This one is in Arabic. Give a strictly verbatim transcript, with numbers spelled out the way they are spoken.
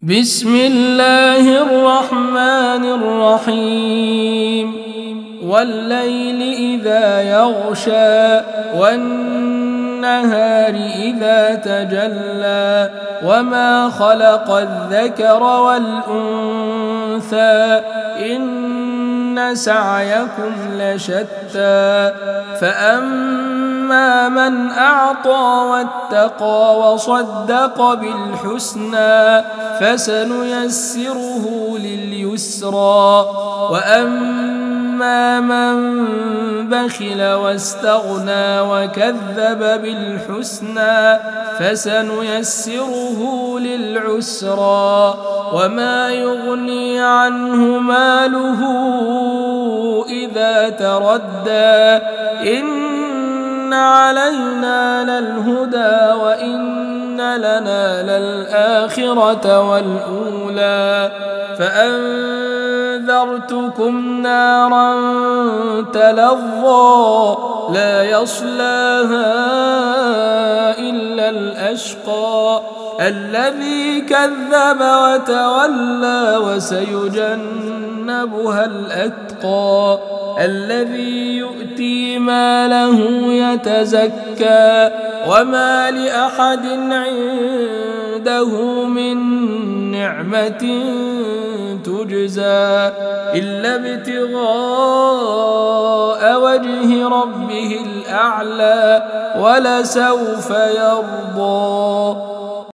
بسم الله الرحمن الرحيم والليل إذا يغشى والنهار إذا تجلى وما خلق الذكر والأنثى إن سعيكم لشتى فأما من أعطى واتقى وصدق بالحسنى فسنيسره لليسرى وأما من بخل واستغنى وكذب بالحسنى فسنيسره للعسرى وما يغني عنه ماله إذا تردى إن علينا للهدى وإن لنا للآخرة والأولى فأنذرتكم نارا تلظى لا يصلاها إلا الأشقى الذي كذب وتولى وسيجنبها الأتقى الذي يؤتي ماله يتزكى وما لأحد عنده من نعمة تجزى إلا ابتغاء وجه ربه الأعلى ولسوف يرضى.